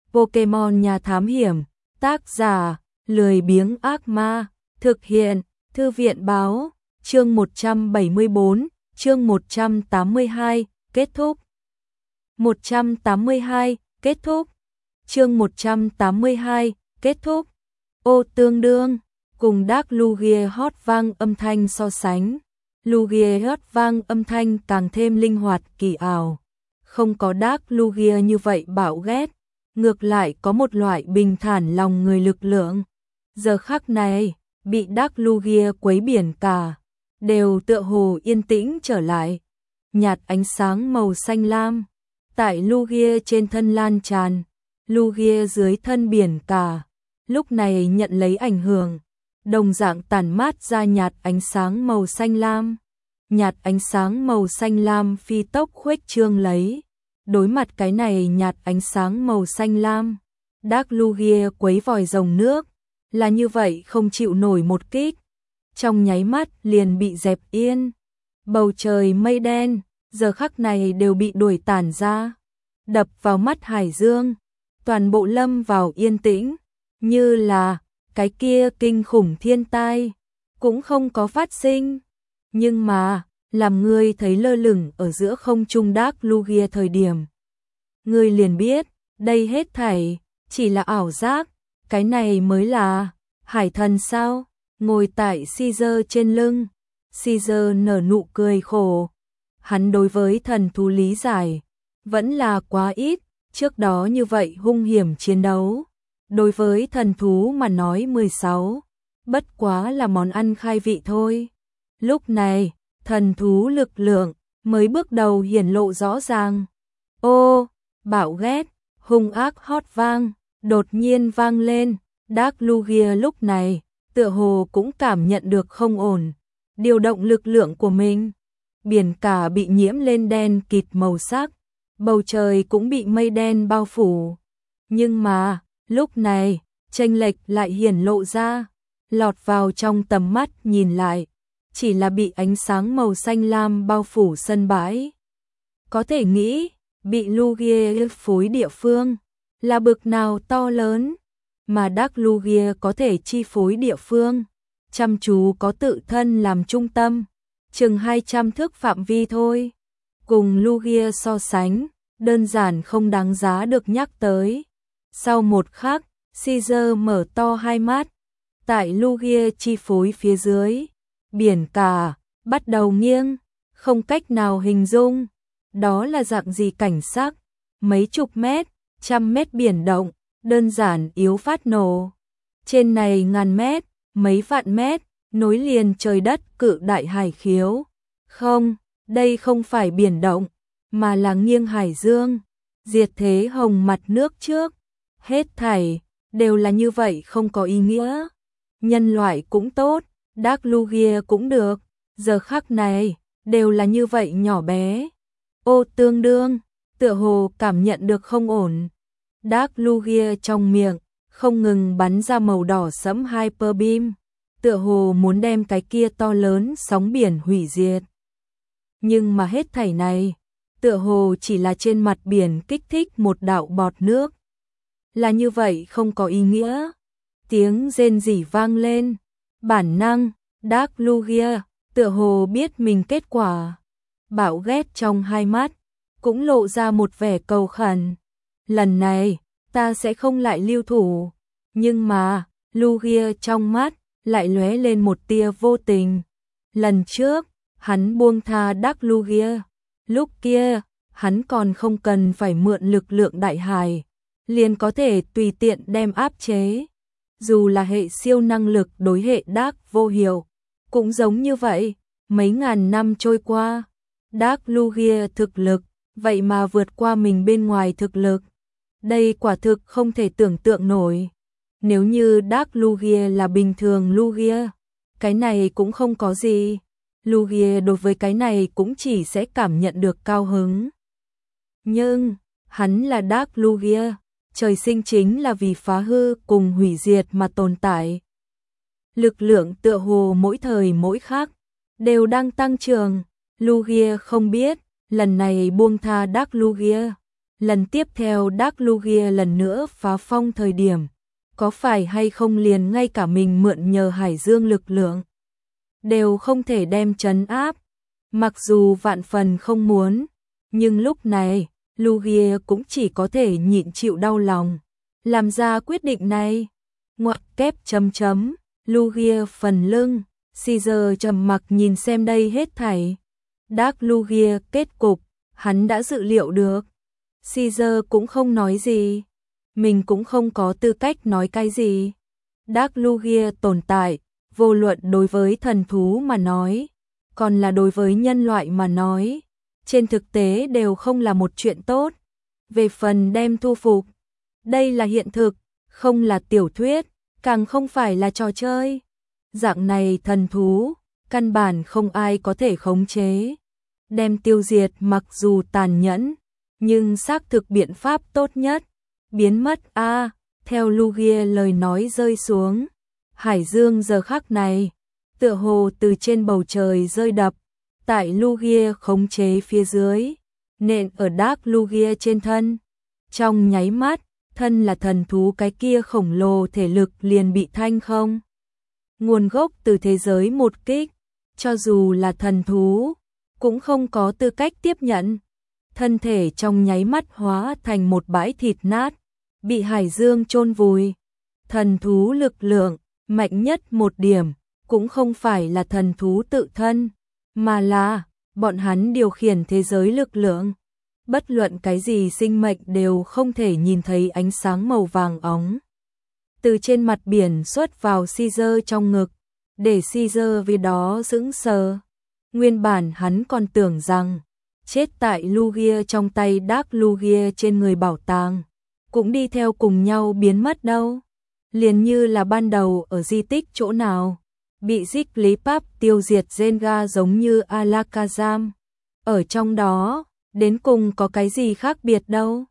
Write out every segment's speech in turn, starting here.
Pokemon nhà thám hiểm, tác giả, lười biếng ác ma, thực hiện, thư viện báo, chương 174, chương 182, kết thúc. 182, kết thúc. Chương 182, kết thúc. Ô tương đương, cùng Dark Lugia hót vang âm thanh so sánh. Lugia hót vang âm thanh càng thêm linh hoạt kỳ ảo. Không có Dark Lugia như vậy bạo ghét, ngược lại có một loại bình thản lòng người lực lượng. Giờ khắc này, bị Dark Lugia quấy biển cả, đều tựa hồ yên tĩnh trở lại. Nhạt ánh sáng màu xanh lam, tại Lugia trên thân lan tràn, Lugia dưới thân biển cả, lúc này nhận lấy ảnh hưởng, đồng dạng tản mát ra nhạt ánh sáng màu xanh lam. Nhạt ánh sáng màu xanh lam phi tốc khuếch trương lấy. Đối mặt cái này nhạt ánh sáng màu xanh lam, Dark Lugia quấy vòi rồng nước, là như vậy không chịu nổi một kích. Trong nháy mắt liền bị dẹp yên. Bầu trời mây đen, giờ khắc này đều bị đuổi tản ra, đập vào mắt hải dương, toàn bộ lâm vào yên tĩnh, như là cái kia kinh khủng thiên tai cũng không có phát sinh. Nhưng mà, làm ngươi thấy lơ lửng ở giữa không trung Dark Lugia thời điểm, ngươi liền biết, đây hết thảy chỉ là ảo giác, cái này mới là hải thần sao? Ngồi tại Caesar trên lưng, Caesar nở nụ cười khổ. Hắn đối với thần thú lý giải vẫn là quá ít, trước đó như vậy hung hiểm chiến đấu, đối với thần thú mà nói 16, bất quá là món ăn khai vị thôi. Lúc này, thần thú lực lượng mới bước đầu hiển lộ rõ ràng. Ô, bạo ghét, hung ác hót vang, đột nhiên vang lên. Dark Lugia lúc này, tựa hồ cũng cảm nhận được không ổn, điều động lực lượng của mình. Biển cả bị nhiễm lên đen kịt màu sắc, bầu trời cũng bị mây đen bao phủ. Nhưng mà, lúc này, chênh lệch lại hiển lộ ra, lọt vào trong tầm mắt nhìn lại, chỉ là bị ánh sáng màu xanh lam bao phủ sân bãi. Có thể nghĩ, bị Lugia phối địa phương, là bực nào to lớn, mà Dark Lugia có thể chi phối địa phương, chăm chú có tự thân làm trung tâm, chừng 200 thước phạm vi thôi. Cùng Lugia so sánh, đơn giản không đáng giá được nhắc tới. Sau một khắc, Caesar mở to hai mắt, tại Lugia chi phối phía dưới, biển cả bắt đầu nghiêng, không cách nào hình dung, đó là dạng gì cảnh sắc, mấy chục mét, trăm mét biển động, đơn giản yếu phát nổ. Trên này ngàn mét, mấy vạn mét, nối liền trời đất cự đại hải khiếu. Không, đây không phải biển động, mà là nghiêng hải dương, diệt thế hồng mặt nước trước. Hết thảy, đều là như vậy không có ý nghĩa. Nhân loại cũng tốt, Dark Lugia cũng được, giờ khắc này, đều là như vậy nhỏ bé. Ô tương đương, tựa hồ cảm nhận được không ổn. Dark Lugia trong miệng, không ngừng bắn ra màu đỏ sẫm Hyper Beam, tựa hồ muốn đem cái kia to lớn sóng biển hủy diệt. Nhưng mà hết thảy này, tựa hồ chỉ là trên mặt biển kích thích một đạo bọt nước. Là như vậy không có ý nghĩa. Tiếng rên rỉ vang lên, bản năng, Dark Lugia, tựa hồ biết mình kết quả. Bạo ghét trong hai mắt, cũng lộ ra một vẻ cầu khẩn. Lần này, ta sẽ không lại lưu thủ. Nhưng mà, Lugia trong mắt, lại lóe lên một tia vô tình. Lần trước, hắn buông tha Dark Lugia. Lúc kia, hắn còn không cần phải mượn lực lượng đại hải, liền có thể tùy tiện đem áp chế. Dù là hệ siêu năng lực đối hệ Dark vô hiệu, cũng giống như vậy, mấy ngàn năm trôi qua, Dark Lugia thực lực, vậy mà vượt qua mình bên ngoài thực lực. Đây quả thực không thể tưởng tượng nổi. Nếu như Dark Lugia là bình thường Lugia, cái này cũng không có gì. Lugia đối với cái này cũng chỉ sẽ cảm nhận được cao hứng. Nhưng, hắn là Dark Lugia, trời sinh chính là vì phá hư cùng hủy diệt mà tồn tại. Lực lượng tựa hồ mỗi thời mỗi khác, đều đang tăng trưởng. Lugia không biết, lần này buông tha Dark Lugia, lần tiếp theo Dark Lugia lần nữa phá phong thời điểm, có phải hay không liền ngay cả mình mượn nhờ Hải Dương lực lượng đều không thể đem trấn áp. Mặc dù vạn phần không muốn, nhưng lúc này, Lugia cũng chỉ có thể nhịn chịu đau lòng, làm ra quyết định này. Ngoặc kép chấm chấm, Lugia phần lưng, Caesar trầm mặc nhìn xem đây hết thảy. Dark Lugia kết cục, hắn đã dự liệu được. Caesar cũng không nói gì, mình cũng không có tư cách nói cái gì. Dark Lugia tồn tại, vô luận đối với thần thú mà nói, còn là đối với nhân loại mà nói, trên thực tế đều không là một chuyện tốt. Về phần đem thu phục, đây là hiện thực, không là tiểu thuyết, càng không phải là trò chơi. Dạng này thần thú, căn bản không ai có thể khống chế. Đem tiêu diệt mặc dù tàn nhẫn, nhưng xác thực biện pháp tốt nhất. Biến mất a. Theo Lugia lời nói rơi xuống, Hải Dương giờ khắc này, tựa hồ từ trên bầu trời rơi đập, tại Lugia khống chế phía dưới, nện ở Dark Lugia trên thân. Trong nháy mắt, thân là thần thú cái kia khổng lồ thể lực liền bị thanh không. Nguồn gốc từ thế giới một kích, cho dù là thần thú, cũng không có tư cách tiếp nhận. Thân thể trong nháy mắt hóa thành một bãi thịt nát, bị Hải Dương chôn vùi. Thần thú lực lượng, mạnh nhất một điểm, cũng không phải là thần thú tự thân, mà là bọn hắn điều khiển thế giới lực lượng. Bất luận cái gì sinh mệnh đều không thể nhìn thấy ánh sáng màu vàng óng. Từ trên mặt biển xuất vào Caesar trong ngực, để Caesar vì đó sững sờ. Nguyên bản hắn còn tưởng rằng, chết tại Lugia trong tay Dark Lugia trên người bảo tàng, cũng đi theo cùng nhau biến mất đâu. Liền như là ban đầu ở di tích chỗ nào, bị Jigglypuff tiêu diệt Jenga giống như Alakazam. Ở trong đó, đến cùng có cái gì khác biệt đâu.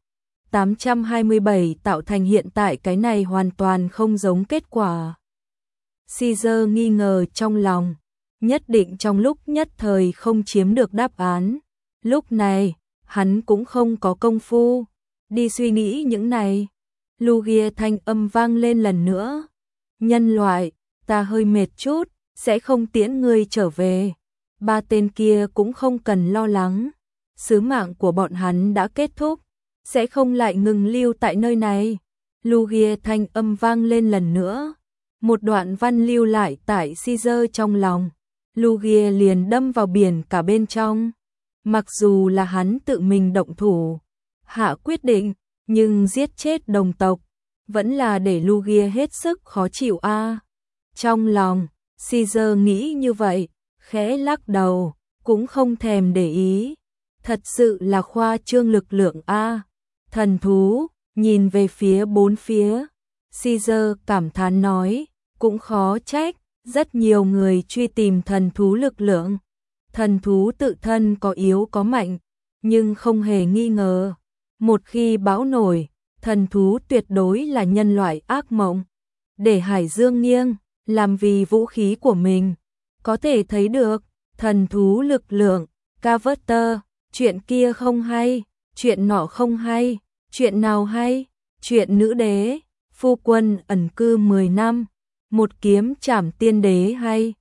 827 tạo thành hiện tại cái này hoàn toàn không giống kết quả. Caesar nghi ngờ trong lòng, nhất định trong lúc nhất thời không chiếm được đáp án. Lúc này, hắn cũng không có công phu đi suy nghĩ những này. Lugia thanh âm vang lên lần nữa. Nhân loại, ta hơi mệt chút, sẽ không tiễn ngươi trở về. Ba tên kia cũng không cần lo lắng. Sứ mạng của bọn hắn đã kết thúc, sẽ không lại ngừng lưu tại nơi này. Lugia thanh âm vang lên lần nữa. Một đoạn văn lưu lại tại Caesar trong lòng. Lugia liền đâm vào biển cả bên trong. Mặc dù là hắn tự mình động thủ, hạ quyết định, nhưng giết chết đồng tộc, vẫn là để Lugia hết sức khó chịu a. Trong lòng, Caesar nghĩ như vậy, khẽ lắc đầu, cũng không thèm để ý. Thật sự là khoa trương lực lượng a. Thần thú, nhìn về phía bốn phía, Caesar cảm thán nói, cũng khó trách, rất nhiều người truy tìm thần thú lực lượng. Thần thú tự thân có yếu có mạnh, nhưng không hề nghi ngờ, một khi bão nổi, thần thú tuyệt đối là nhân loại ác mộng. Để Hải Dương nghiêng, làm vì vũ khí của mình, có thể thấy được, thần thú lực lượng, Carver, chuyện kia không hay, chuyện nọ không hay, chuyện nào hay, chuyện nữ đế, phu quân ẩn cư 10 năm, một kiếm trảm tiên đế hay.